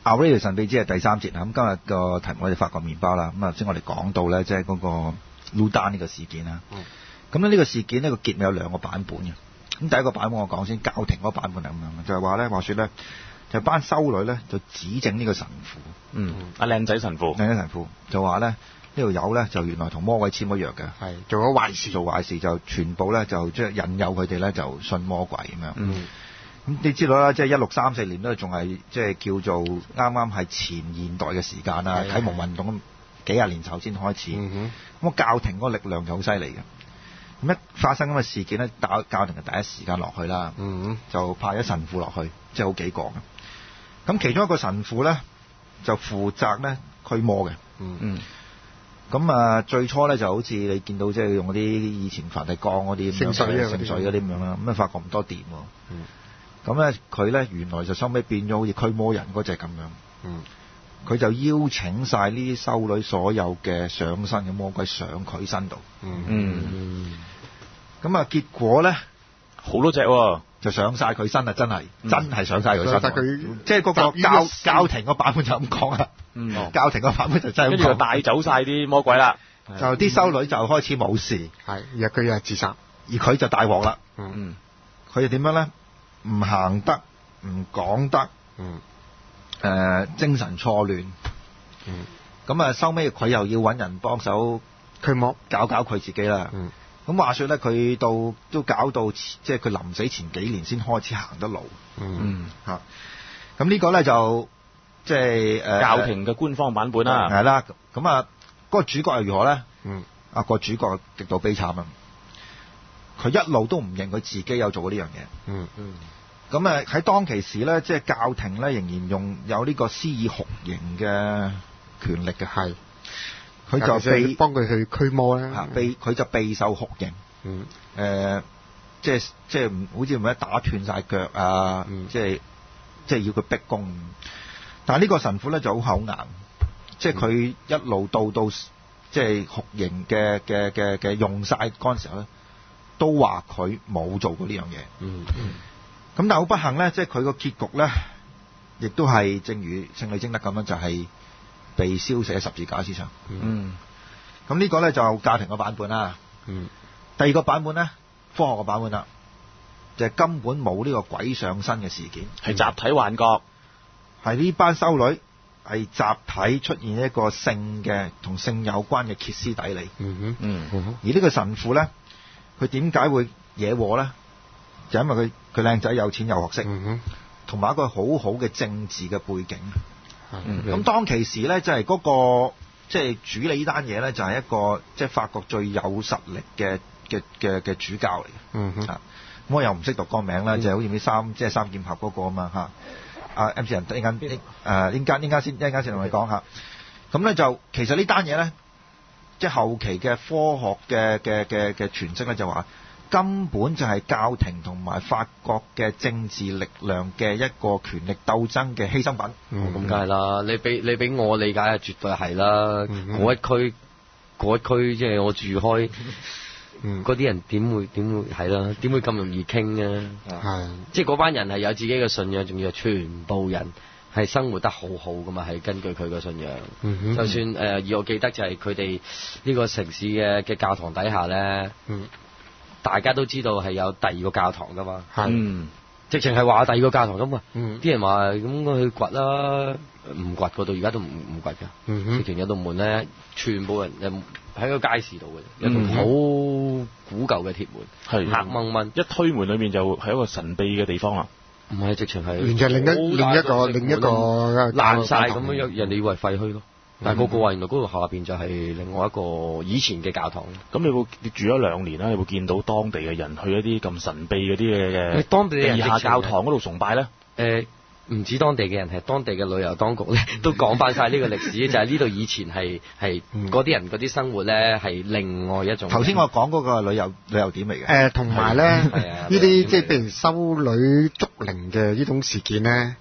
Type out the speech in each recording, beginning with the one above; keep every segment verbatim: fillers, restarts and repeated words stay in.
Our Radio 神秘之係第三節啊！咁今日個題目我哋法國麵包啦。咁啊，先我哋講到咧，即係嗰個 Loudun 呢個事件啦。咁咧呢個事件呢個結尾有兩個版本嘅。咁第一個版本我講先，教廷嗰個版本係咁樣嘅，就係話咧，話說咧，就班修女咧就指證呢個神父， 嗯，阿靚仔神父， 靚仔神父就話咧呢條友咧就原來同魔鬼簽咗約嘅， 係做咗壞事， 做壞事就全部咧就即係引誘佢哋咧就信魔鬼咁樣。 嗯。 咁你知道啦，即係一六三四年都仲係即係叫做啱啱係前現代嘅時間啦，啟蒙運動幾廿年後先開始。咁、嗯、哼教廷嗰個力量就好犀利嘅。咁一發生咁嘅事件咧，教教廷就第一時間落去啦，嗯、哼就派咗神父落去，即係好幾個嘅。咁其中一個神父咧就負責咧驅魔嘅。嗯。咁啊，最初咧就好似你見到即係用嗰啲以前梵蒂岡嗰啲聖水啊、聖水嗰啲咁樣啦，咁啊發覺唔多掂喎。嗯。咁咧，佢咧原來就收尾變咗好似驅魔人嗰隻咁樣。嗯。佢就邀請晒呢啲修女所有嘅上身嘅魔鬼上佢身度。嗯。嗯。咁啊，結果咧好多隻喎， 就上晒佢身啊！真係、嗯，真係上晒佢身。但佢即係嗰個教教， 教廷個版本就咁講啊。嗯。教廷個版本就真係咁講。 跟住就帶走晒啲魔鬼啦。 就啲修女就開始冇事。 係，而佢又自殺， 而佢就大鑊啦。 嗯。 佢又點樣咧？唔行得，唔講得，嗯，誒、呃，精神錯亂，嗯，咁啊，收尾佢又要揾人幫手驅魔，搞搞佢自己啦，嗯，咁話說咧，佢到都搞到即係佢臨死前幾年先開始行得路，嗯，嚇、嗯，咁呢個咧就即係誒教廷嘅官方版本啦， 係啦，咁啊，嗰個主角又如何咧？嗯，啊個主角極度悲慘啊！佢一路都唔認佢自己有做過呢樣嘢。嗯嗯。咁誒喺當其時咧，即係教廷咧仍然用有呢個施以酷刑嘅權力嘅，係。佢就被幫佢去驅魔咧。 嚇，被佢就備受酷刑。嗯。誒、呃，即係即係唔好似唔係打斷晒腳啊！嗯、即係即係要佢逼供。但係呢個神父咧就好口硬，即係佢一路到到即係酷刑嘅嘅嘅嘅用晒嗰陣時候咧。都話佢冇做過呢樣嘢，嗯嗯，咁但係好不幸咧，即係佢個結局咧，亦都係正如聖女貞德咁樣，就係、是、被燒死喺十字架之上，嗯，咁呢個咧就教廷個版本啦，嗯，第二個版本咧，科學個版本啦，就係、是、根本冇呢個鬼上身嘅事件， 係集體幻覺， 係呢班修女係集體出現一個性嘅同性有關嘅歇斯底里，嗯哼，嗯哼，而呢個神父咧。佢點解會惹禍咧？就因為佢佢靚仔有錢有學識，同、嗯、埋一個好好嘅政治嘅背景。咁、嗯、當其時咧，就係、是、嗰、那個即係、就是、主理呢單嘢咧，就係、是、一個即係、就是、法國最有實力嘅嘅嘅嘅主教嚟嘅。嗯哼，咁我又唔識讀個名啦、嗯，就係好似啲三即係、就是、三劍俠嗰個啊嘛嚇。阿 M C 人一陣間誒應間應間先一陣間先同你講下。咁咧就其實呢單嘢咧。即係後期嘅科學嘅嘅嘅嘅詮釋咧，就話根本就係教廷同埋法國嘅政治力量嘅一個權力鬥爭嘅犧牲品。 咁梗係啦，你俾你俾我理解係絕對係啦。嗰、嗯、一區嗰一區即係我住開，嗰、嗯、啲人點會點會係啦？點會咁容易傾啊？係即係嗰班人係有自己嘅信仰，仲要係全部人。係生活得好好噶嘛，係根據佢個信仰。嗯、就算誒，而、呃、我記得就係佢哋呢個城市嘅嘅教堂底下咧、嗯，大家都知道係有第二個教堂噶嘛。嗯，直情係話第二個教堂咁啊。啲、嗯、人話咁我去掘啦，唔掘嗰度而家都唔唔掘噶。嗯、直情有道門咧，全部人喺個街市度嘅，有道好古舊嘅鐵門，係黑掹掹，一推門裏面就係一個神秘嘅地方啦。唔係直情係，完全另一另一個另一個爛晒咁樣，人哋以為廢墟咯。但係個個話原來嗰度下邊就係另外一個以前嘅教堂。咁你會你住咗兩年啦，你會見到當地嘅人去一啲咁神秘嗰啲嘅嘅當地嘅地下教堂嗰度崇拜咧？誒。唔止當地嘅人，係當地嘅旅遊當局咧，都講翻晒呢個歷史，就係呢度以前係係嗰啲人嗰啲生活咧，係另外一種。頭先我講嗰個旅遊旅遊點嚟嘅。誒，同埋咧，呢啲即係譬如修女捉靈嘅呢種事件咧，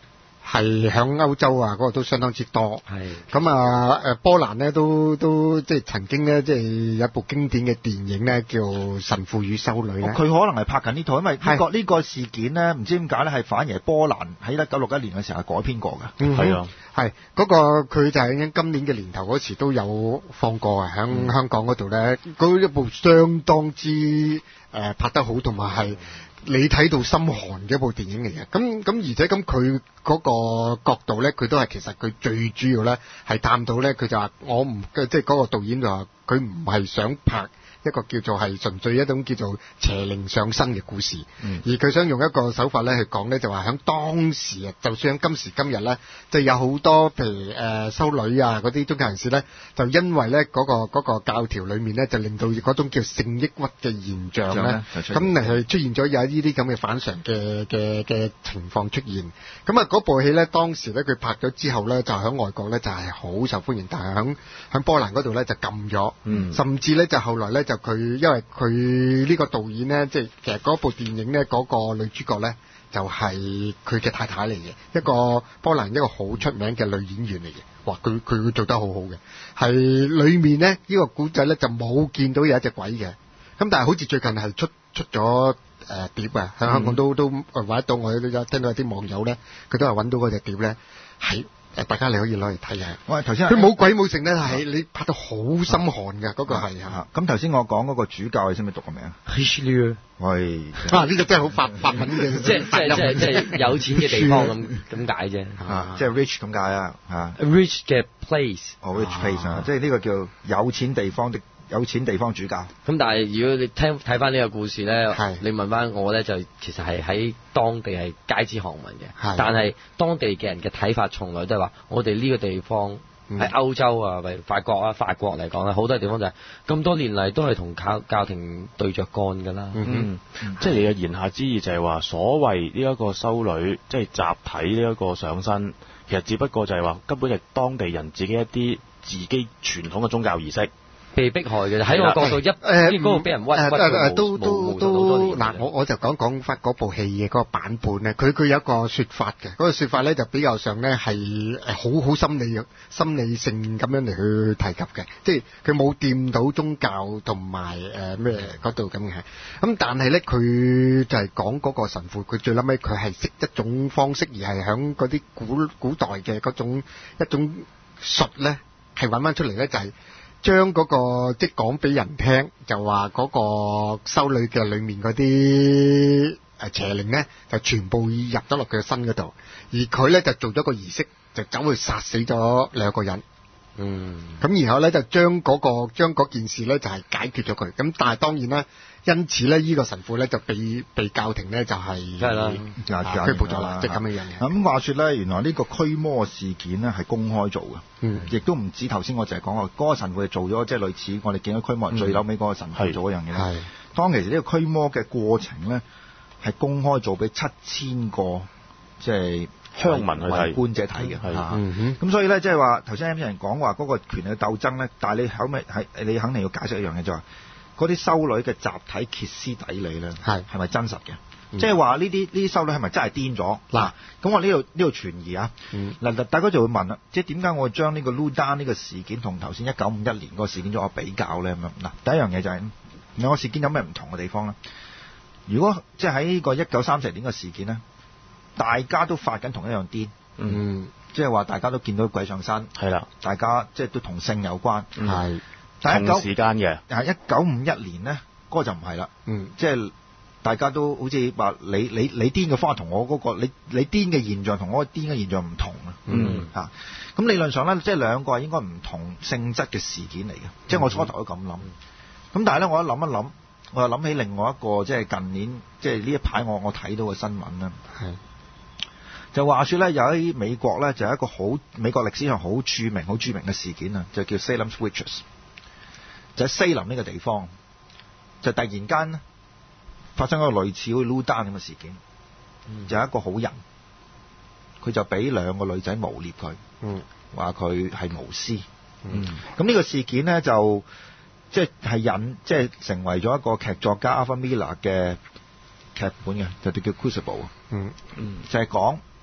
係響歐洲啊，嗰、那個都相當之多。 係咁啊，誒波蘭咧都都即係曾經咧，即係有一部經典嘅電影咧，叫《神父與修女》咧。 佢可能係拍緊呢套，因為呢、這個呢、這個事件咧，唔知點解咧，係反而係波蘭喺一九六一年嘅時候係改編過嘅。 嗯， 係啊， 係嗰、那個佢就係今年嘅年頭嗰時都有放過啊，喺香港嗰度咧，嗰一部相當之誒、呃、拍得好，同埋係你睇到心寒嘅一部電影嚟嘅。咁咁而且咁佢嗰個角度咧，佢都係其實佢最主要咧係探到咧，佢就話我唔即係嗰個導演就話佢唔係想拍一個叫做係純粹一種叫做邪靈上身嘅故事，嗯、而佢想用一個手法咧去講咧，就話喺當時啊，就算喺今時今日咧，就有好多譬如誒、呃、修女啊嗰啲宗教人士咧，就因為咧嗰、嗰個嗰、嗰個教條裡面咧，就令到嗰種叫性抑鬱嘅現象咧，咁嚟係出現咗有呢啲咁嘅反常嘅嘅嘅情況出現。咁啊嗰部戲咧，當時咧佢拍咗之後咧，就喺外國咧就係好受歡迎，但係喺喺波蘭嗰度咧就禁咗，嗯、甚至咧就後來咧就佢因為佢呢個導演咧，即係其實嗰部電影咧嗰、嗰個女主角咧就係佢嘅太太嚟嘅，一個波蘭一個好出名嘅女演員嚟嘅。哇！佢佢做得好好嘅，係裡面咧呢、呢個古仔咧就冇見到有一隻鬼嘅，咁但係好似最近係出出咗。誒、呃、碟啊，喺香港都、嗯、都揾得到，我都有聽到有啲網友咧，佢都係揾到嗰隻碟咧，係誒大家你可以攞嚟睇下。喂，頭先佢冇鬼冇剩咧，係你拍到好心寒嘅嗰、嗰個係嚇。咁頭先我講嗰個主教，你識唔識讀個名啊 Richelieu 喂，啊呢、呢個真係好法法文嘅， 即係即係即係即係有錢嘅地方咁咁解啫， 嚇，即係 rich 咁解啊嚇。 rich 嘅 place， 哦 rich place 啊，即係呢個叫有錢地方的。有錢地方主教， 咁但係如果你聽睇翻呢個故事咧，你問翻我咧，就其實係喺當地係街知巷聞嘅，但係當地嘅人嘅睇法從來都係話，我哋呢個地方喺、嗯、歐洲啊，為法國啊，法國嚟講咧，好多地方就係、是、咁多年嚟都係同教教廷對着幹㗎啦。嗯， 嗯嗯即係你嘅言下之意就係話，所謂呢一個修女，即係集體呢一個上身，其實只不過就係話根本係當地人自己一啲自己傳統嘅宗教儀式。 被迫害嘅，喺我角度一誒嗰個俾人屈屈誒都都都嗱，我我就講講翻嗰部戲嘅嗰個版本咧，佢佢有一個説法嘅，嗰、嗰個説法咧就比較上咧係誒好好心理心理性咁樣嚟去提及嘅，即係佢冇掂到宗教同埋誒咩嗰度咁嘅，咁但係咧佢就係講嗰個神父，佢最撚尾佢係識一種方式，而係響嗰啲古古代嘅嗰種一種術咧，係揾翻出嚟咧就係、是。將嗰、那個即係講俾人聽，就話嗰個修女嘅裏面嗰啲誒邪靈咧，就全部入咗落佢嘅身嗰度，而佢咧就做咗個儀式，就走去殺死咗兩個人。嗯，咁然後咧就將嗰、那個將嗰件事咧就係、是、解決咗佢。咁但係當然啦，因此咧呢、這個神父咧就被被教廷咧就係係啦拘捕咗啦，即係咁嘅樣嘢。 咁話說咧，原來呢個驅魔事件咧係公開做嘅， 嗯， 亦都唔止頭先我淨係講過，嗰、那個神父做咗即係類似我哋見到驅魔人最嬲尾嗰個神父做嗰樣嘢。係、嗯，當其時呢個驅魔嘅過程咧係公開做俾七千個即係。鄉民去睇，觀者睇嘅嚇，咁、嗯啊、所以咧，即係話頭先有人講話嗰個權力嘅鬥爭咧，但係你後尾係你肯定要解釋一樣嘢，就係嗰啲修女嘅集體歇斯底里咧，係係咪真實嘅？嗯、即係話呢啲呢啲修女係咪真係癲咗？嗱、啊，咁我呢度呢度存疑啊！嗱、嗯，大家就會問啦，即係點解我將呢個 Lou Dan 呢個事件同頭先一九五一年個事件做個比較咧？咁樣嗱，第一樣嘢就係、是、兩個事件有咩唔同嘅地方咧？如果即係喺呢個一九三四年嘅事件咧？大家都發緊同一樣癲，嗯，即係話大家都見到鬼上身，係啦，大家即係都同性有關，係、嗯，同時間嘅，係一九五一年咧，嗰、那個就唔係啦，嗯，即係大家都好似話你你你癲嘅方法同我嗰、那個你你癲嘅現象同我癲嘅現象唔同啊，嗯，嚇，咁理論上咧，即係兩個係應該唔同性質嘅事件嚟嘅，即係我初頭都咁諗，咁、嗯、但係咧，我一諗一諗，我又諗起另外一個即係近年即係呢一排我我睇到嘅新聞啦，係。就話說咧，有喺美國咧，就有一個好美國歷史上好著名、好著名嘅事件啊，就叫 Salem Witches，就喺西林呢個地方，就突然間咧發生一個類似好似 Lou Dan 咁嘅事件，嗯、就有一個好人，佢就俾兩個女仔誣衊佢，話佢係巫師，咁、嗯、呢、嗯、個事件咧就即係係引即係成為咗一個劇作家 Arthur Miller 嘅劇本嘅，就叫 Crucible，嗯嗯，就係講。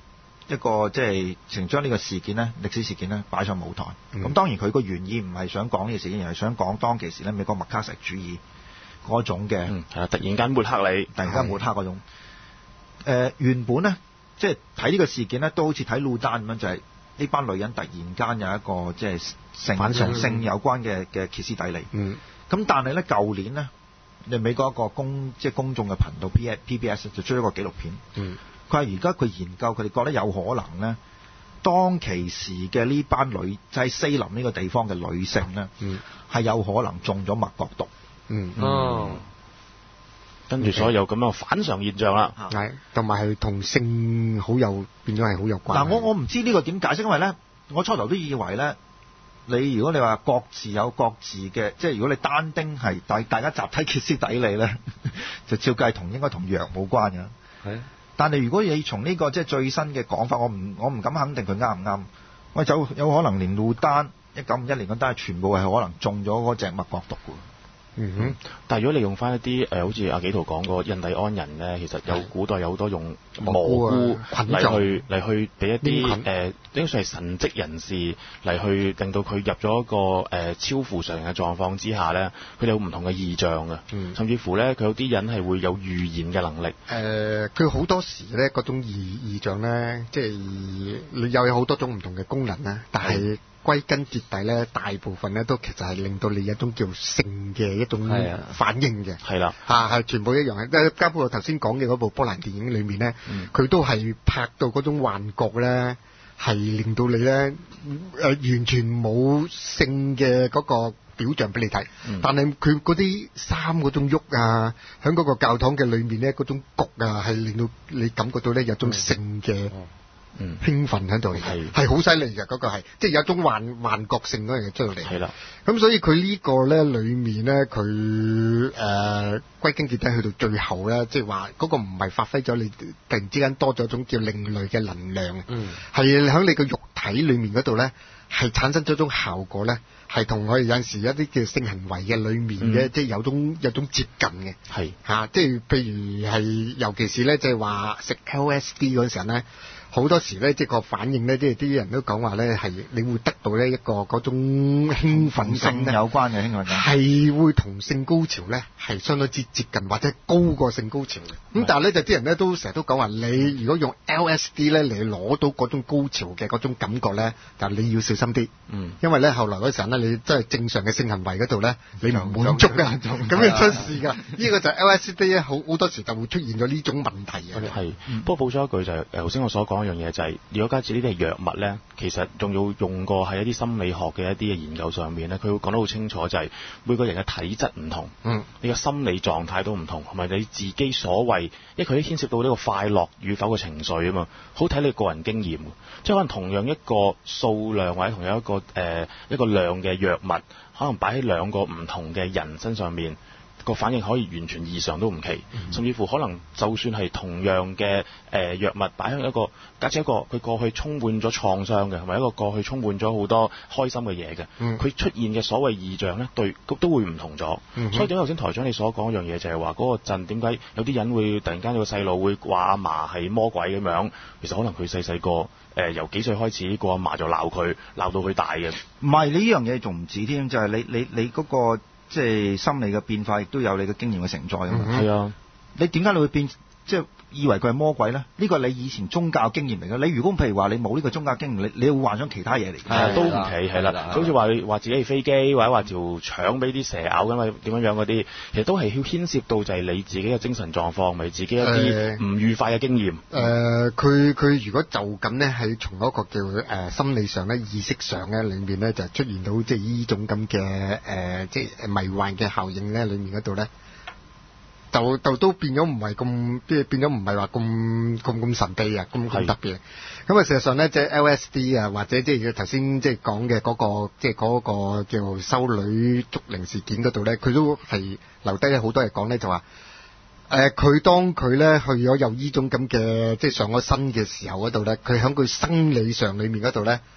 一個即係成將呢個事件咧，歷史事件咧擺上舞台。咁、嗯、當然佢個原意唔係想講呢個事件，而係想講當其時咧美國麥卡錫主義嗰種嘅， 嗯，係啊，突然間抹黑你， 突然間抹黑嗰種。誒、呃、原本咧，即係睇呢個事件咧，都好似睇魯丹咁樣，就係、是、呢班女人突然間有一個即係性同性有關嘅嘅歇斯底里。嗯。咁但係咧，舊年咧，你美國一個公即係公眾嘅頻道 P P B S 就出咗個紀錄片。嗯。佢話而家佢研究，佢哋覺得有可能咧，當其時嘅呢班女就係西林呢個地方嘅女性咧，係、嗯、有可能中咗麥角毒。嗯。 哦。跟住所以有咁樣反常現象啦。 係，同埋係同性好有變咗係好有關。 嗱，我我唔知呢個點解釋，因為咧，我初頭都以為咧，你如果你話各自有各自嘅，即係如果你單丁係大大家集體歇斯底里咧，就照計同應該同藥冇關嘅。係。但係如果你從呢個即係最新嘅講法，我唔我唔敢肯定佢啱唔啱。喂，就有可能連路丹一九五一年嗰單全部係可能中咗嗰隻麥角毒嘅。 嗯哼，但係如果你用翻一啲誒、呃，好似阿紀陶講過印第安人咧，其實有古代有好多用蘑菇嚟去嚟去俾一啲誒，應該算係神職人士嚟去令到佢入咗一個誒、呃、超乎常人嘅狀況之下咧，佢哋有唔同嘅異象嘅、嗯，甚至乎咧佢有啲人係會有預言嘅能力。誒、 呃，佢好多時咧嗰種異異象咧，即係又有好多種唔同嘅功能啦，但係歸根結底咧，大部分咧都其實係令到你一種叫性嘅一種反應嘅，係啦，嚇係全部一樣嘅。加括我頭先講嘅嗰部波蘭電影裏面咧，佢、嗯、都係拍到嗰種幻覺咧，係令到你咧誒、呃、完全冇性嘅嗰個表象俾你睇、嗯，但係佢嗰啲衫嗰種喐啊，喺嗰個教堂嘅裏面咧嗰種焗啊，係令到你感覺到咧有種性嘅。嗯嗯，興奮喺度，係係好犀利嘅，嗰、那個係，即係有一種幻幻覺性嗰樣嘢出到嚟。係啦，咁所以佢呢個咧裏面咧，佢誒歸根結底去到最後咧，即係話嗰個唔係發揮咗你突然之間多咗一種叫另類嘅能量，嗯，係喺你個肉體裏面嗰度咧，係產生咗一種效果咧，係同我哋有陣時一啲叫性行為嘅裏面嘅、嗯，即係有種有種接近嘅，係嚇、啊，即係譬如係尤其是咧，即係話食 L S D 嗰陣時候咧。好多時咧，即係個反應咧，即係啲人都講話咧，係你會得到咧一個嗰種興奮感咧， 有關嘅興奮感， 係會同性高潮咧係相當之接近或者高過性高潮嘅。咁但係咧就啲人咧都成日都講話，你如果用 L S D 咧嚟攞到嗰種高潮嘅嗰種感覺咧，就你要小心啲。嗯，因為咧後來嗰陣咧，你真係正常嘅性行為嗰度咧，你唔滿足啊，咁樣出事㗎。呢個就係 L S D 咧，好好多時就會出現咗呢種問題嘅。 係、嗯，不過補充一句就係誒頭先我所講。一樣嘢就係、是，如果假設呢啲係藥物咧，其實仲要用過喺一啲心理學嘅一啲嘅研究上面咧，佢會講得好清楚，就係每個人嘅體質唔同，嗯，你嘅心理狀態都唔同，同埋你自己所謂，因為佢都牽涉到呢個快樂與否嘅情緒啊嘛，好睇你個人經驗，即係可能同樣一個數量或者同樣一個誒、呃、一個量嘅藥物，可能擺喺兩個唔同嘅人身上面。個反應可以完全異常都唔奇、嗯，甚至乎可能就算係同樣嘅誒、呃、藥物擺喺一個，假設一個佢過去充滿咗創傷嘅，同埋一個過去充滿咗好多開心嘅嘢嘅，佢、嗯、出現嘅所謂異象咧，對都會唔同咗、嗯。所以點解頭先台長你所講一樣嘢就係話嗰個陣點解有啲人會突然間有個細路會話阿嫲係魔鬼咁樣，其實可能佢細細個誒由幾歲開始個阿嫲就鬧佢，鬧到佢大嘅。 唔係你呢樣嘢仲唔止添，就係、是、你你你嗰、那個。即係心理嘅變化，亦都有你嘅經驗嘅承載啊嘛。係啊，你點解你會變？即係以為佢係魔鬼咧？呢個係你以前宗教經驗嚟嘅。你如果譬如話你冇呢個宗教經驗，你你會幻想其他嘢嚟嘅。 係都唔奇係啦。好似話你話自己係飛機，或者話條腸俾啲蛇咬咁啊，點樣樣嗰啲，其實都係要牽涉到就係你自己嘅精神狀況，咪自己一啲唔愉快嘅經驗。 誒，佢佢如果就咁咧，係從一個叫誒、呃、心理上咧、意識上咧，裏面咧就出現到即係呢種咁嘅誒，即係迷幻嘅效應咧，裏面嗰度咧。就就都變咗唔係咁，即係變咗唔係話咁咁咁神秘啊，咁咁特別。咁啊，事實上咧，即係 L S D 啊，或者即係佢頭先即係講嘅嗰個，即係嗰個叫修女捉靈事件嗰度咧，佢都係留低好多嘢講咧，就話誒，佢當佢咧去咗有呢種咁嘅，即係上咗身嘅時候嗰度咧，佢喺佢生理上裏面嗰度咧。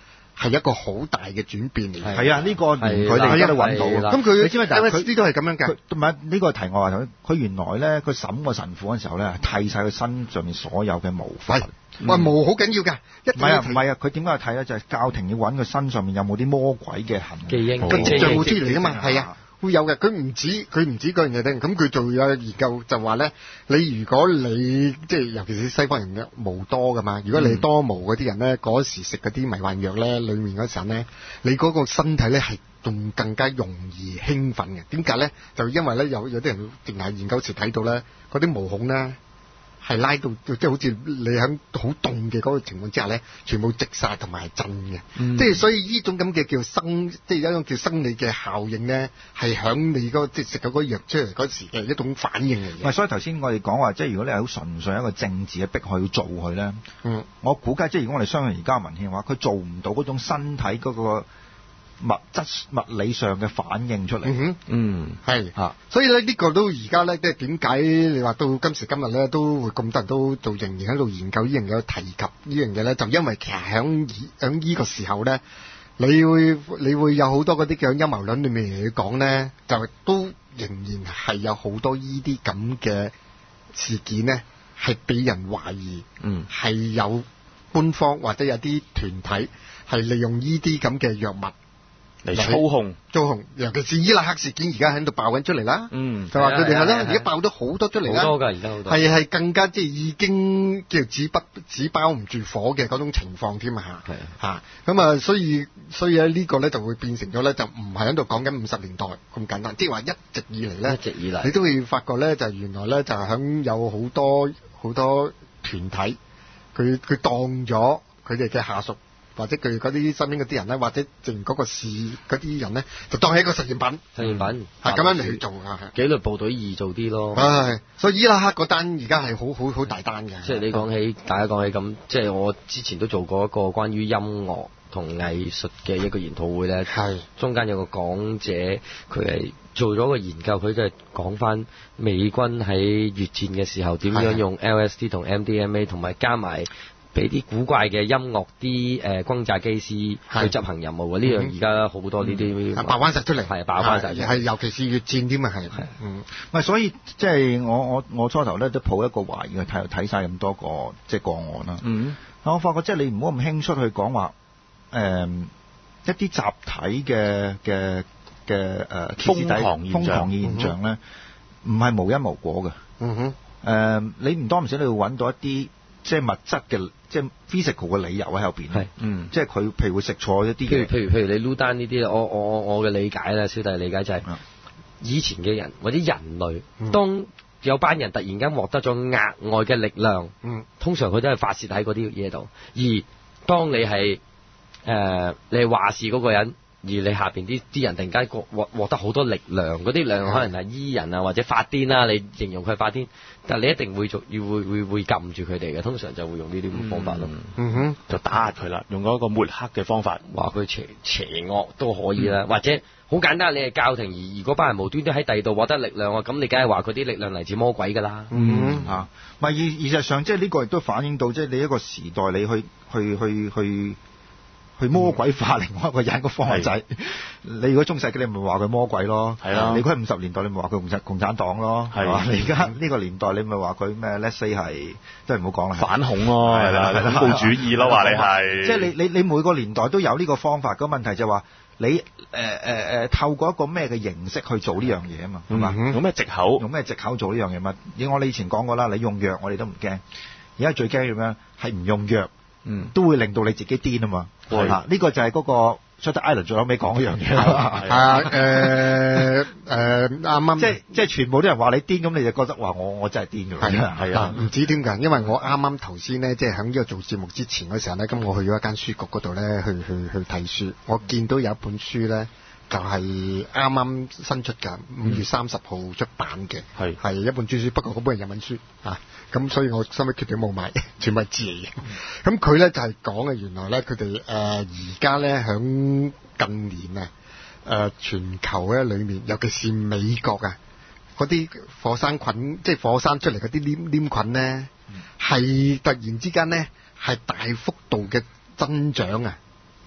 係一個好大嘅轉變嚟。 係啊，呢、這個連佢哋而家都揾到。 咁佢你知唔知？但係佢呢都係咁樣嘅。 唔係呢個題外話，佢原來咧，佢審個神父嗰陣時候咧，剃晒佢身上面所有嘅毛髮。 喂，毛好緊要㗎。 唔係啊，唔係啊，佢點解去睇咧？就係、是、教廷要揾佢身上面有冇啲魔鬼嘅痕記憶， 個跡象會出嚟㗎嘛？係啊。會有嘅，佢唔止佢唔止嗰樣嘢咧，咁佢做有研究就話咧，你如果你即係尤其是西方人嘅毛多噶嘛，如果你多毛嗰啲人咧，嗰、嗯、時食嗰啲迷幻藥咧，裡面嗰陣咧，你嗰個身體咧係仲更加容易興奮嘅。點解咧？就因為咧有有啲人淨係研究時睇到咧，嗰啲毛孔咧係拉到即係好似你喺好凍嘅嗰個情況之下咧，全部直晒同埋係震嘅，嗯、即係所以呢種咁嘅叫生，即係一種叫生理嘅效應咧，係響你嗰即係食咗嗰藥出嚟嗰時嘅一種反應嚟嘅。 唔係，所以頭先我哋講話，即係如果你係好純粹一個政治嘅迫害要做佢咧，嗯，我估計即係如果我哋相信而家文獻嘅話，佢做唔到嗰種身體嗰個物質物理上嘅反應出嚟。嗯哼， 嗯， 係嚇，所以咧呢個都而家咧，即係點解你話到今時今日咧，都會咁多人都做仍然喺度研究呢樣嘢，提及呢樣嘢咧，就因為其實響響呢個時候咧，你會你會有好多嗰啲叫陰謀論裏面嚟講咧，就都仍然係有好多呢啲咁嘅事件咧，係俾人懷疑，嗯，係有官方或者有啲團體係利用呢啲咁嘅藥物嚟操控， 操控，尤其是伊拉克事件而家喺度爆緊出嚟啦。 嗯， 就話佢哋係啦，而家爆咗好多出嚟啦。 好多㗎，而家好多。 係係更加即係已經叫紙不紙包唔住火嘅嗰種情況添啊嚇。係嚇，咁啊，所以所以咧呢個咧就會變成咗咧，就唔係喺度講緊五十年代咁簡單，即係話一直以嚟咧， 一直以嚟， 你都會發覺咧，就原來咧就係響有好多好多團體，佢佢當咗佢哋嘅下屬。或者佢嗰啲身邊嗰啲人咧，或者淨嗰個事嗰啲人咧，就當係一個實驗品， 實驗品係咁樣嚟去做啊！ 紀律部隊易做啲咯。 唉，所以伊拉克嗰單而家係好好好大單嘅。 即係你講起，大家講起咁，即係我之前都做過一個關於音樂同藝術嘅一個研討會咧。係中間有個講者，佢係做咗個研究，佢就係講翻美軍喺越戰嘅時候點樣用 L S D 同 M D M A 同埋加埋。俾啲古怪嘅音樂啲誒轟炸機師去執行任務，呢樣而家好多呢啲爆翻曬出嚟， 係爆翻曬， 係尤其是越戰添啊，係，嗯， 唔係所以即係我我我初頭咧都抱一個懷疑去睇睇曬咁多個即係個案啦。嗯，但我發覺即係你唔好咁輕率去講話誒一啲集體嘅嘅嘅誒瘋狂瘋狂嘅現象咧，唔係無因無果嘅。 嗯哼， 誒你唔多唔少你會揾到一啲。即係物質嘅，即係 physical 嘅理由喺後邊。係，嗯，即係佢譬如會食錯一啲嘢。譬如譬如譬如你撈單呢啲，我我我嘅理解啦，小弟理解就係、是嗯、以前嘅人或者人類，嗯、當有班人突然間獲得咗額外嘅力量，嗯，通常佢都係發泄喺嗰啲嘢度。而當你係誒、呃、你係話事嗰個人。而你下邊啲啲人突然間獲獲獲得好多力量，嗰啲力量可能係醫人啊，或者發癲啦，你形容佢發癲，但係你一定會做，要會會會撳住佢哋嘅，通常就會用呢啲方法咯。 嗯哼， 就打壓佢啦，用嗰個抹黑嘅方法， 話佢邪邪惡都可以啦，嗯、或者好簡單，你係教廷，而而嗰班人無端端喺第二度獲得力量啊，咁你梗係話佢啲力量嚟自魔鬼㗎啦。 嗯嚇，唔係事實上，即係呢個亦都反映到，即係你一個時代，你去去去去。去去魔鬼化另外一個人個方仔，你如果中世紀你咪話佢魔鬼咯，係啦。你如果係五十年代你咪話佢共產共產黨咯，係嘛？你而家呢個年代你咪話佢咩 ？Let's say 係都係唔好講啦， 反恐咯，係啦，恐怖主義咯，話你係。 即係你你你每個年代都有呢個方法，個問題就係話你誒誒誒透過一個咩嘅形式去做呢樣嘢啊嘛，係嘛？ 用咩藉口？ 用咩藉口做呢樣嘢嘛？以我哋以前講過啦，你用藥我哋都唔驚，而家最驚點樣？係唔用藥。嗯，都會令到你自己癲啊嘛，係啊，呢個就係嗰個 Shutter Island 最後尾講嗰樣嘢，係啊，誒誒啱啱， 即係即係全部啲人話你癲，咁你就覺得話我我真係癲㗎，係啊，係啊， 唔止點㗎，因為我啱啱頭先咧，即係喺呢個做節目之前嗰時候咧，咁我去咗一間書局嗰度咧，去去去睇書，我見到有一本書咧。就係啱啱新出㗎，五月三十號出版嘅，係係、嗯、一本專書，不過嗰本係日文書啊，咁所以我收尾決定冇買，全部係字嚟嘅。咁佢咧就係講嘅，原來咧佢哋誒而家咧響近年啊，誒、呃、全球咧裏面，尤其是美國啊，嗰啲火山菌，即係火山出嚟嗰啲黏黏菌咧，係、嗯、突然之間咧係大幅度嘅增長啊！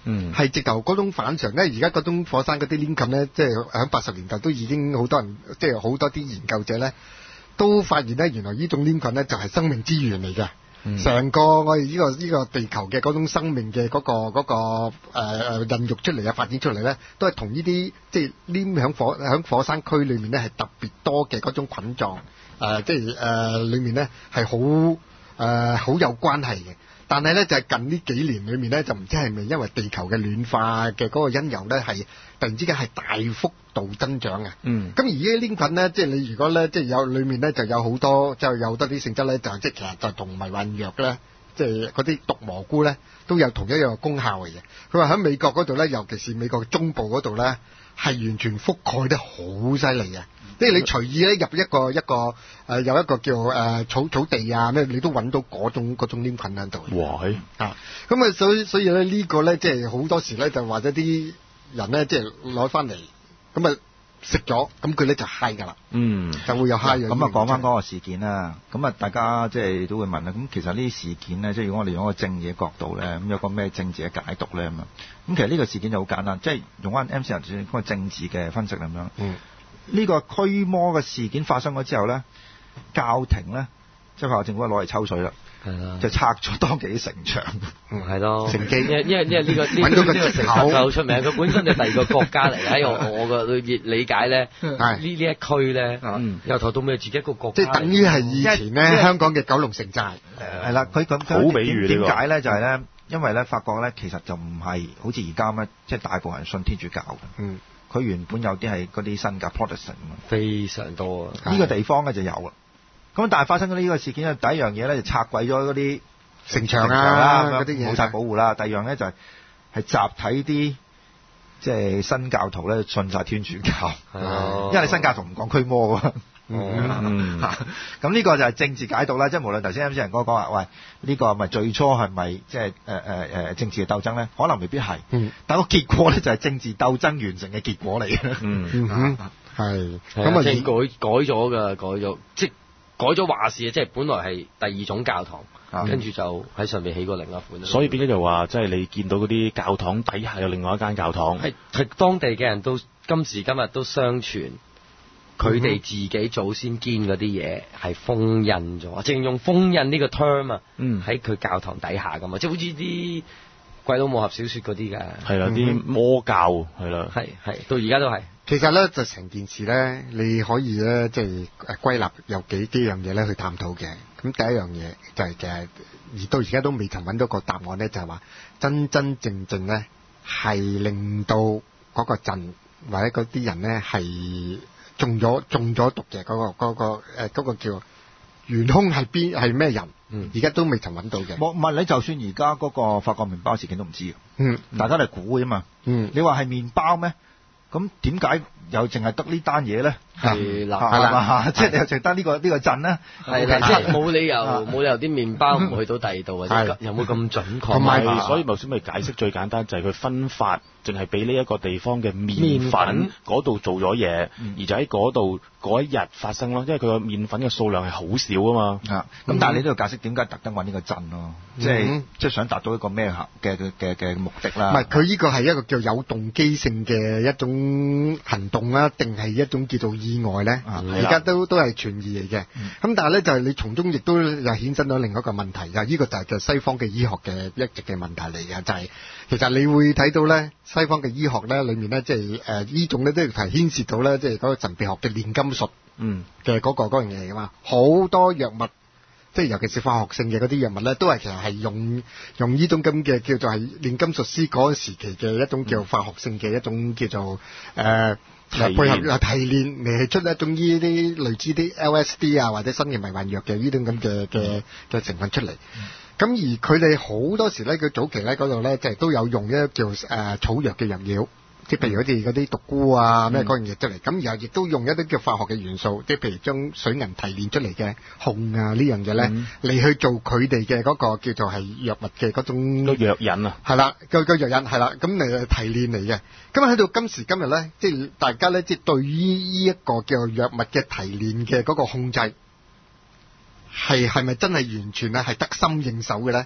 嗯，係直頭嗰種反常咧。而家嗰種火山嗰啲黏菌咧，即係喺八十年代都已經好多人，即係好多啲研究者咧，都發現咧，原來呢種黏菌咧就係生命之源嚟嘅。成、嗯、個我哋呢、這個呢、這個地球嘅嗰種生命嘅嗰、那個嗰、那個誒誒孕育出嚟啊，發展出嚟咧，都係同呢啲即係黏響火響火山區裏面咧係特別多嘅嗰種菌狀誒、呃，即係誒、呃、裏面咧係好誒好有關係嘅。但係咧就係、是、近呢幾年裏面咧，就唔知係咪因為地球嘅暖化嘅嗰個因由咧，係突然之間係大幅度增長嘅。嗯。咁而呢啲黏菌咧，即係你如果咧，即係有裏面咧就有好多，就有多啲性質咧，就即係其實就同迷幻藥咧，即係嗰啲毒蘑菇咧，都有同一樣嘅功效嘅嘢。佢話喺美國嗰度咧，尤其是美國中部嗰度咧，係完全覆蓋得好犀利嘅。即係你隨意咧入一個一個誒、呃、有一個叫誒、呃、草草地啊咩，你都揾到嗰種嗰種黏菌喺度。哇！係啊，咁啊，所以所以咧呢個咧即係好多時咧就或者啲人咧即係攞翻嚟，咁啊食咗，咁佢咧就嗨㗎啦。嗯，就會有嗨嘅。咁啊講翻嗰個事件啦，咁啊大家即係都會問啦，咁其實呢啲事件咧，即係如果我哋用一個政治嘅角度咧，咁有個咩政治嘅解讀咧咁啊？咁其實呢個事件就好簡單，即係用翻 M 先生嗰個政治嘅分析咁樣。嗯。呢、這個驅魔嘅事件發生咗之後咧，教廷咧即係話政府攞嚟抽水啦，就拆咗當地啲城牆，嗯係咯，乘機，因為因為因為呢個呢個呢個城牆夠出名，佢本身就第二個國家嚟嘅，喺我我嘅理解咧，呢呢一區咧，嗯，由頭到尾自己一個國家，即係等於係以前咧香港嘅九龍城寨，係啦，佢咁好比喻點解咧？就係咧，因為咧發覺咧其實就唔係好似而家咁，即係大部分人信天主教嘅，嗯。佢原本有啲係嗰啲新教 Protestant 非常多啊！呢、這個地方咧就有啦。咁但係發生咗呢個事件咧，第一樣嘢咧就拆毀咗嗰啲城牆啊，嗰啲嘢冇晒保護啦。第二樣咧就係、是、係集體啲即係新教徒咧信晒天主教，哦、因為你新教徒唔講驅魔㗎。嗯，咁呢個就係政治解讀啦，即係無論頭先 M 先生哥講話，喂，呢、這個咪最初係咪即係誒誒誒政治嘅鬥爭咧？可能未必係，嗯，但個結果咧就係政治鬥爭完成嘅結果嚟嘅，嗯嗯，係，咁啊即係改改咗㗎，改咗，即係改咗話事啊！即係本來係第二種教堂，嗯、跟住就喺上面起過另一款，所以變咗就話，即係你見到嗰啲教堂底下有另外一間教堂，係係當地嘅人都今時今日都相傳。佢哋自己祖先堅嗰啲嘢係封印咗，淨用封印呢個 term 啊，喺佢教堂底下噶嘛，即係好似啲鬼佬武俠小説嗰啲㗎，係啦，啲魔教係啦，係係到而家都係。其實咧就成件事咧，你可以咧即係誒歸納有幾幾樣嘢咧去探討嘅。咁第一樣嘢就係其實而到而家都未曾揾到個答案咧，就係話真真正正咧係令到嗰個鎮或者嗰啲人咧係。中咗中咗毒嘅嗰、嗰個嗰、嗰個誒嗰、呃嗰個叫元兇係邊係咩人？嗯，而家都未曾揾到嘅。冇問你，就算而家嗰個法國麵包事件都唔知嘅。嗯，大家都係估嘅嘛。嗯，你話係麵包咩？咁點解又淨係得呢單嘢咧？係啦，係啦，即係你又淨得呢個呢個鎮咧？係啦，即係冇理由冇理由啲麵包唔去到第二度啊！有冇咁準確？同埋，所以頭先咪解釋最簡單就係佢分發，淨係俾呢一個地方嘅麵粉嗰度做咗嘢，而就喺嗰度嗰一日發生咯。因為佢個麵粉嘅數量係好少啊嘛。啊，咁但係你都要解釋點解特登揾呢個鎮咯？即係即係想達到一個咩嘅嘅嘅嘅目的啦？唔係，佢呢個係一個叫有動機性嘅一種行動啦，定係一種叫做意外咧？而家都都係傳疑嚟嘅。咁、嗯、但係咧就係、是、你從中亦都又衍生咗另一個問題，就係、是、呢個就係叫西方嘅醫學嘅一直嘅問題嚟嘅，就係、是、其實你會睇到咧西方嘅醫學咧裏面咧即係誒呢種咧都係牽涉到咧即係嗰個神秘學嘅煉金術嗯嘅嗰個嗰樣嘢㗎嘛，好多藥物即係尤其是化學性嘅嗰啲藥物咧都係其實係用用呢種咁嘅叫做係煉金術師嗰個時期嘅一種叫化學性嘅一種叫做誒。呃配合啊提煉嚟出一種呢啲類似啲 L S D 啊或者新嘅迷幻藥嘅呢種咁嘅嘅嘅成分出嚟，咁、嗯、而佢哋好多時咧，佢早期咧嗰度咧即係都有用一叫誒、呃、草藥嘅藥料，即係譬如好似嗰啲獨菇啊咩嗰樣嘢出嚟，咁、嗯、然後亦都用一啲叫化學嘅元素，即係譬如將水銀提煉出嚟嘅汞啊呢樣嘢咧嚟去做佢哋嘅嗰個叫做係藥物嘅嗰種個藥引啊，係啦個個藥引係啦，咁嚟提煉嚟嘅。咁喺到今時今日咧，即係大家咧，即係對於呢一個叫藥物嘅提煉嘅嗰個控制，係係咪真係完全咧係得心應手嘅咧？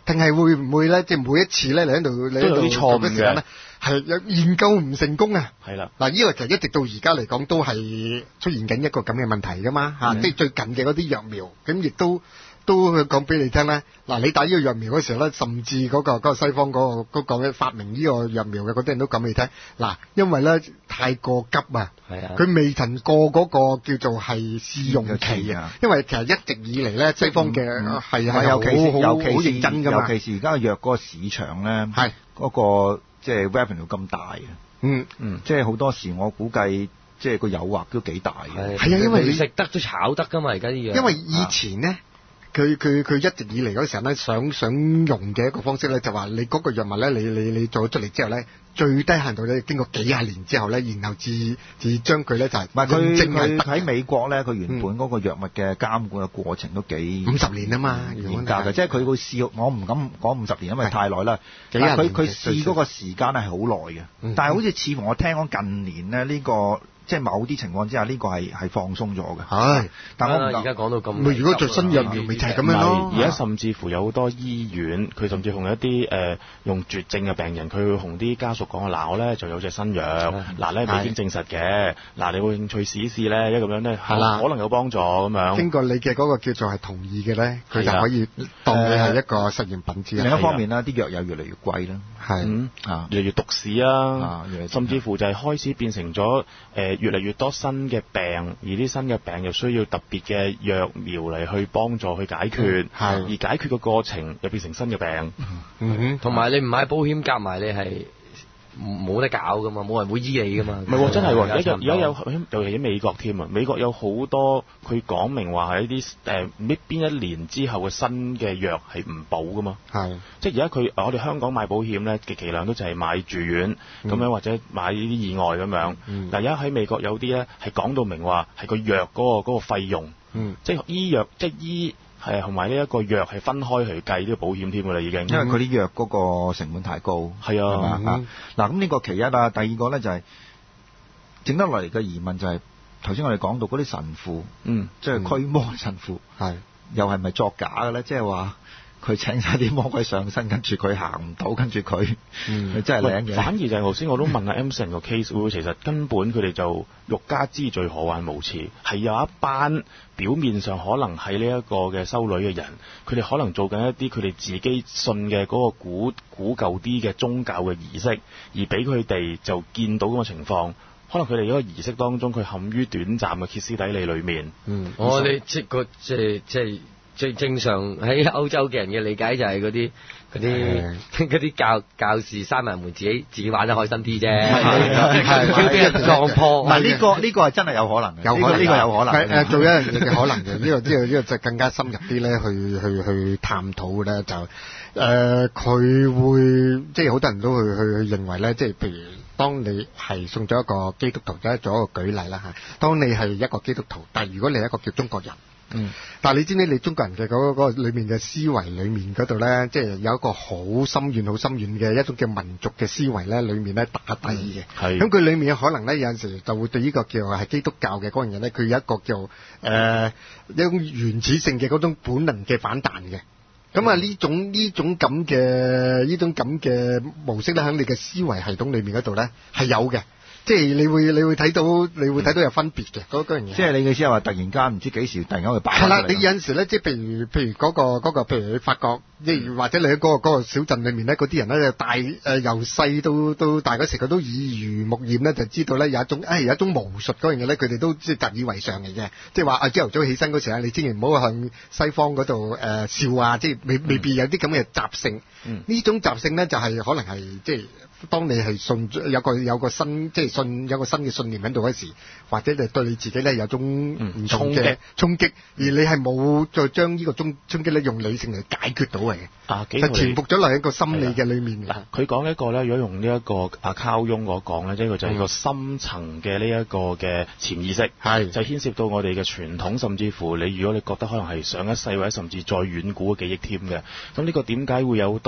定係會唔會咧？即係每一次咧，你喺度你喺度都有啲錯誤嘅， 係有研究唔成功啊！ 係啦， 嗱，呢個其實一直到而家嚟講都係出現緊一個咁嘅問題噶嘛嚇，即係最近嘅嗰啲藥苗，咁亦都都講俾你聽咧。嗱，你打呢個藥苗嗰時候咧，甚至嗰、嗰個嗰個西方嗰、嗰個嗰、嗰個發明呢個藥苗嘅嗰啲人都講俾你聽。嗱，因為咧太過急啊，佢未曾過嗰個叫做係試用期啊。因為其實一直以嚟咧，西方嘅係係尤其是好尤其是認真㗎嘛， 尤其是而家嘅藥嗰個市場咧，係嗰、嗰個即係 revenue 咁大嘅。嗯嗯，即係好多時我估計，即係個誘惑都幾大嘅。 係啊，因為你食得都炒得㗎嘛，而家呢樣。 因為以前咧。佢佢佢一直以嚟嗰時候咧，想想用嘅一個方式咧，就話你嗰個藥物咧，你你你做咗出嚟之後咧，最低限度咧，經過幾廿年之後咧，然後至至將佢咧就係、是。唔係佢佢喺美國咧，佢原本嗰個藥物嘅監管嘅過程都幾五十年啊嘛， 嚴格嘅，即係佢會試，我唔敢講五十年，因為太耐啦。幾廿年。佢佢試嗰個時間係好耐嘅，嗯、但係好似似乎我聽講近年咧呢、呢個。即係某啲情況之下，呢、呢個係係放鬆咗嘅。係，但我而家講到咁， 咪如果做新藥苗，咪就係咁樣咯。 而家甚至乎有好多醫院，佢甚至同一啲誒、呃、用絕症嘅病人，佢會同啲家屬講：嗱，我咧就有隻新藥，嗱咧未經證實嘅，嗱你會興趣試一試咧，一咁樣咧，可能有幫助咁樣。經過你嘅嗰個叫做係同意嘅咧，佢就可以當你係一個實驗品之一。 另一方面啦，啲藥又越嚟越貴啦， 係、 嗯、啊，越嚟越毒市啊，甚至乎就係開始變成咗誒。呃越嚟越多新嘅病，而啲新嘅病又需要特別嘅藥苗嚟去幫助去解決， 嗯、 而解決嘅過程又變成新嘅病。 嗯哼，同埋你唔買保險夾埋，你係冇得搞噶嘛，冇人會醫你噶嘛。 唔係喎，真係喎，而家而家有，尤其喺美國添啊，美國有好多佢講明話係一啲誒唔知邊一年之後嘅新嘅藥係唔保噶嘛。係，即係而家佢我哋香港買保險咧，極其量都就係買住院咁、嗯、樣，或者買呢啲意外咁樣。嗯、但係而家喺美國有啲咧係講到明話係個藥嗰、嗰個嗰個費用，嗯、即係醫藥即係醫。係同埋呢一個藥係分開去計呢個保險添㗎啦，已經。 因為佢啲藥嗰個成本太高。係啊。嗱，咁呢個其一啊，第二個咧就係、是、整得落嚟嘅疑問就係頭先我哋講到嗰啲神父，嗯，即係驅魔神父，係、嗯、又係咪作假嘅咧？即係話佢請晒啲魔鬼上身，跟住佢行唔到，跟住佢，嗯，真係靚嘅。 反而就係頭先我都問阿 Emson 個 case，會唔會其實根本佢哋就欲加之罪何患無辭，係有一班表面上可能係呢一個嘅修女嘅人，佢哋可能做緊一啲佢哋自己信嘅嗰個古古舊啲嘅宗教嘅儀式，而俾佢哋就見到咁嘅情況。可能佢哋嗰個儀式當中，佢陷於短暫嘅歇斯底里裏面。嗯， 我哋即個即係即係。最正常喺歐洲嘅人嘅理解就係嗰啲嗰啲嗰啲教教士閂埋門自己自己玩得開心啲啫，係俾人撞破。 嗱呢個呢個係真係有可能嘅，有可能呢個有可能。 誒做一樣嘢嘅可能嘅，呢個呢個呢個就更加深入啲咧，去去去探討咧就誒佢會即係好多人都去去去認為咧，即係譬如當你係送咗一個基督徒，即係做一個舉例啦嚇。當你係一個基督徒，但係如果你係一個叫中國人。嗯，但係你知唔知你中國人嘅嗰個裏面嘅思維裏面嗰度咧，即係有一個好深遠、好深遠嘅一種叫民族嘅思維咧，裏面咧打底嘅。係、嗯，咁佢裏面可能咧有陣時就會對呢個叫係基督教嘅嗰樣嘢咧，佢有一個叫誒、呃、一種原始性嘅嗰種本能嘅反彈嘅。咁啊呢種呢種咁嘅呢種咁嘅模式咧，喺你嘅思維系統裏面嗰度咧係有嘅。即係你會你會睇到你會睇到有分別嘅嗰嗰樣嘢。 即係你嘅意思係話突然間唔知幾時突然間會擺出嚟。 係啦，你有陣時咧，即係譬如譬如嗰個嗰個譬如你發覺，即係或者你喺嗰個嗰個小鎮裏面咧，嗰啲人咧就大誒由細到到大嗰時，佢都耳濡目染咧，就知道咧有一種誒有一種巫術嗰樣嘢咧，佢哋都即係習以為常嚟嘅。即係話啊，朝頭早起身嗰時啊，你千祈唔好向西方嗰度誒笑啊，即係未未必有啲咁嘅習性。嗯，呢種習性咧就係可能係即係。當你係信有個有個新即係信有個新嘅信念喺度嗰時，或者你對你自己咧有種唔同嘅衝擊，而你係冇再將呢個衝衝擊咧用理性嚟解決到嘅，啊，就潛伏咗落一個心理嘅裏面。 嗱，佢講一個咧，如果用呢一個阿卡翁所講咧，即係佢就係一個深層嘅呢一個嘅潛意識，係就牽涉到我哋嘅傳統，甚至乎你如果你覺得可能係上一世或者甚至再遠古嘅記憶添嘅。咁呢個點解會有好多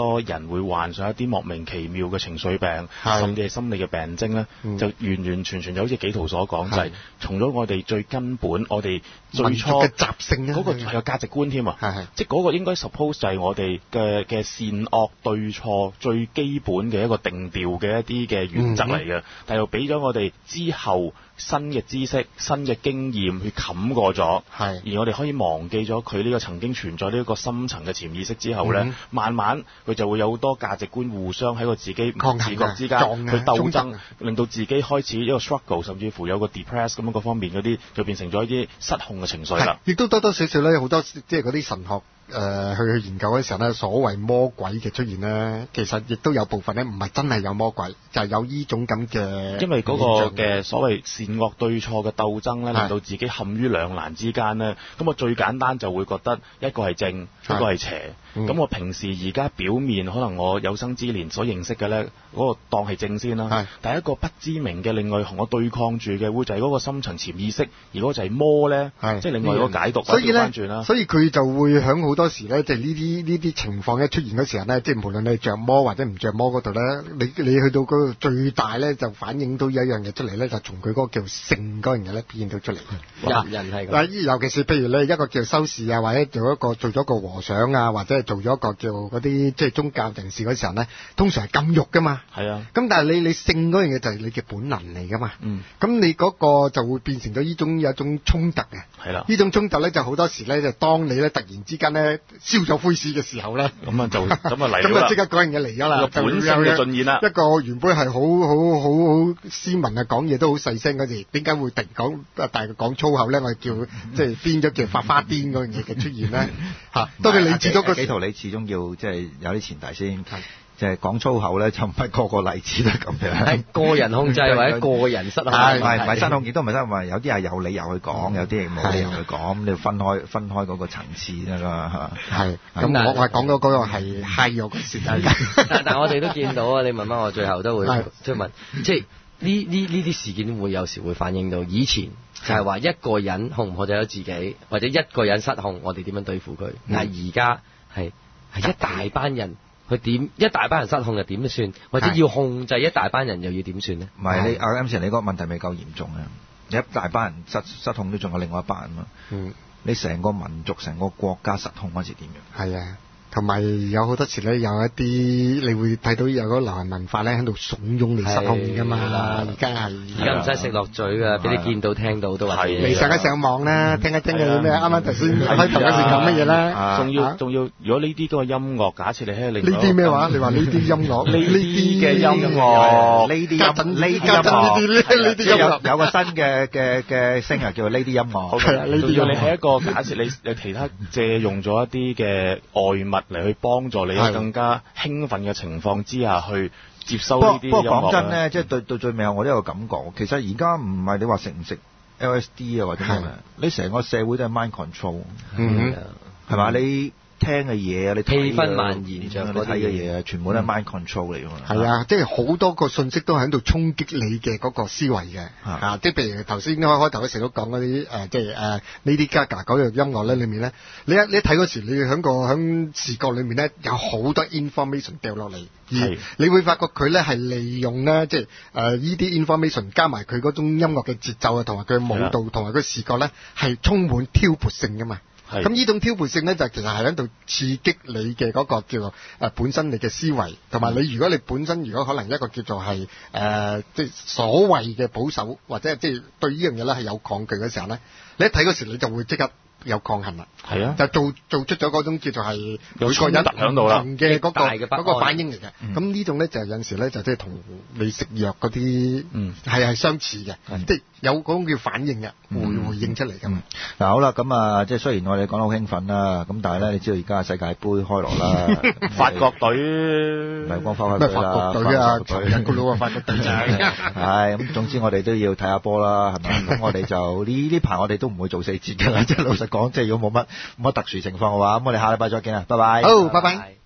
多人會患上一啲莫名其妙嘅情緒病，甚至係心理嘅病徵咧，嗯、就完完全全就好似紀陶所講，就係從咗我哋最根本，我哋最初嘅習性嗰個係個價值觀添啊，即係嗰個應該 suppose 就係我哋嘅嘅善惡對錯最基本嘅一個定調嘅一啲嘅原則嚟嘅，嗯、但係又俾咗我哋之後新嘅知識、新嘅經驗去冚過咗，而我哋可以忘記咗佢呢個曾經存在呢一個深層嘅潛意識之後咧，嗯、慢慢佢就會有好多價值觀互相喺個自己唔自覺之間去鬥爭，令到自己開始一個 struggle，甚至乎有個 depress 咁樣各方面嗰啲，就變成咗一啲失控嘅情緒啦。 亦都多多少少咧，好多即係嗰啲神學。誒、呃、去去研究嘅時候咧，所謂魔鬼嘅出現咧，其實亦都有部分咧，唔係真係有魔鬼，就係、是、有呢種咁嘅。因為嗰個嘅所謂善惡對錯嘅鬥爭咧，令到自己陷於兩難之間咧。咁我最簡單就會覺得一個係正，一個係邪。咁、嗯、我平時而家表面可能我有生之年所認識嘅咧，嗰、那個當係正先啦。但係一個不知名嘅另外同我對抗住嘅，會就係嗰個深層潛意識，而嗰個就係魔咧，即係另外一個解讀。 所以咧，所以佢就會響好多時咧，即係呢啲呢啲情況一出現嗰時候咧，即係無論你着魔或者唔着魔嗰度咧，你你去到嗰個最大咧，就反映到有一樣嘢出嚟咧，就從佢嗰個叫性嗰樣嘢咧表現到出嚟。 人人係嗱，尤其是譬如你一個叫修士啊，或者做一個做咗個和尚啊，或者係做咗一個叫嗰啲即係宗教人士嗰時候咧，通常係禁欲噶嘛。 係啊。 咁但係你你性嗰樣嘢就係你嘅本能嚟噶嘛。嗯。咁你嗰個就會變成咗呢種有一種衝突嘅。 係啦。 呢種衝突咧就好多時咧就當你咧突然之間咧燒咗灰屎嘅時候咧， 咁啊就咁啊嚟啦。 咁啊即刻嗰樣嘢嚟咗啦。 個本性嘅盡現啦。 一個原本係好好好好斯文啊，講嘢都好細聲嗰時，點解會突然講但係講粗口咧？我哋叫即係變咗叫發花癲嗰樣嘢嘅出現咧嚇。當佢理智咗個紀陶，你始終要即係有啲前提先。即係講粗口咧，就唔係個個例子都咁樣。 係個人控制或者個人失控。 係唔係唔係失控，亦都唔係失控。有啲係有理由去講，有啲係冇理由去講。咁你要分開分開嗰個層次㗎嘛， 係。咁我我係講到嗰個係嗨咗嘅時間。 但但我哋都見到啊！你問翻我，最後都會即係問，即係呢呢呢啲事件會有時會反映到以前就係話一個人控唔控制咗自己，或者一個人失控，我哋點樣對付佢？但係而家係係一大班人。佢點一大班人失控又點算？或者要控制一大班人又要點算呢？ 唔係你阿 M Sir，你嗰個問題未夠嚴重啊！你一大班人失失控都仲有另外一班啊嘛。嗯，你成個民族、成個國家失控嗰時點樣？ 係啊。同埋有好多時咧，有一啲你會睇到有嗰流行文化咧喺度慫恿你失控㗎嘛。而家係而家唔使食落嘴㗎，俾你見到聽到都話。 你上一上網啦，聽一聽嘅咩？啱啱頭先開頭嗰時講乜嘢啦？ 仲要仲要，如果呢啲都係音樂，假設你喺另呢啲咩話？你話呢啲音樂？ 呢啲嘅音樂， 呢啲音呢啲音樂，呢啲有有個新嘅嘅嘅聲啊，叫做呢啲音樂。 係啊，呢啲你係一個假設，你你其他借用咗一啲嘅外物嚟去幫助你喺更加興奮嘅情況之下去接收呢啲音樂。 不過講真咧，即係對到最尾我都有個感覺，其實而家唔係你話食唔食 L S D 啊或者咩，你成個社會都係 mind control，嗯，係嘛？你聽嘅嘢啊，你氣氛蔓延咗你睇嘅嘢啊，全部都係 mind control 嚟㗎嘛。 係啊，即係好多個信息都喺度衝擊你嘅嗰個思維嘅。啊，即係譬如頭先開開頭嗰時都講嗰啲誒，即係誒 Lady Gaga 嗰樣音樂咧，裏面咧，你一你一睇嗰時，你喺個喺視覺裏面咧，有好多 information 掉落嚟，而你會發覺佢咧係利用咧，即係誒呢啲 information 加埋佢嗰種音樂嘅節奏啊，同埋佢嘅舞蹈同埋佢視覺咧，係充滿挑撥性㗎嘛。咁呢種挑撥性咧，就其實係喺度刺激你嘅嗰個叫做誒、呃、本身你嘅思維，同埋你如果你本身如果可能一個叫做係誒即係所謂嘅保守，或者即係對呢樣嘢咧係有抗拒嘅時候咧，你一睇嗰時你就會即刻有抗衡啦。係啊，就做做出咗嗰種叫做係每個人唔同嘅嗰個嗰個反應嚟嘅。咁、嗯、呢種咧就有陣時咧就即係同你食藥嗰啲係係相似嘅，即係有嗰種叫反應嘅，會回應出嚟㗎嘛。 嗱好啦，咁啊即係雖然我哋講得好興奮啦，咁但係咧你知道而家世界盃開鑼啦， 法國隊唔係光法國隊啦， 法國隊啊，長日個佬啊，法國隊係咁，總之我哋都要睇下波啦，係咪？咁我哋就呢呢排我哋都唔會做四節㗎啦，即係老實講，即係如果冇乜冇乜特殊情況嘅話，咁我哋下禮拜再見啦，拜拜。 好，拜拜。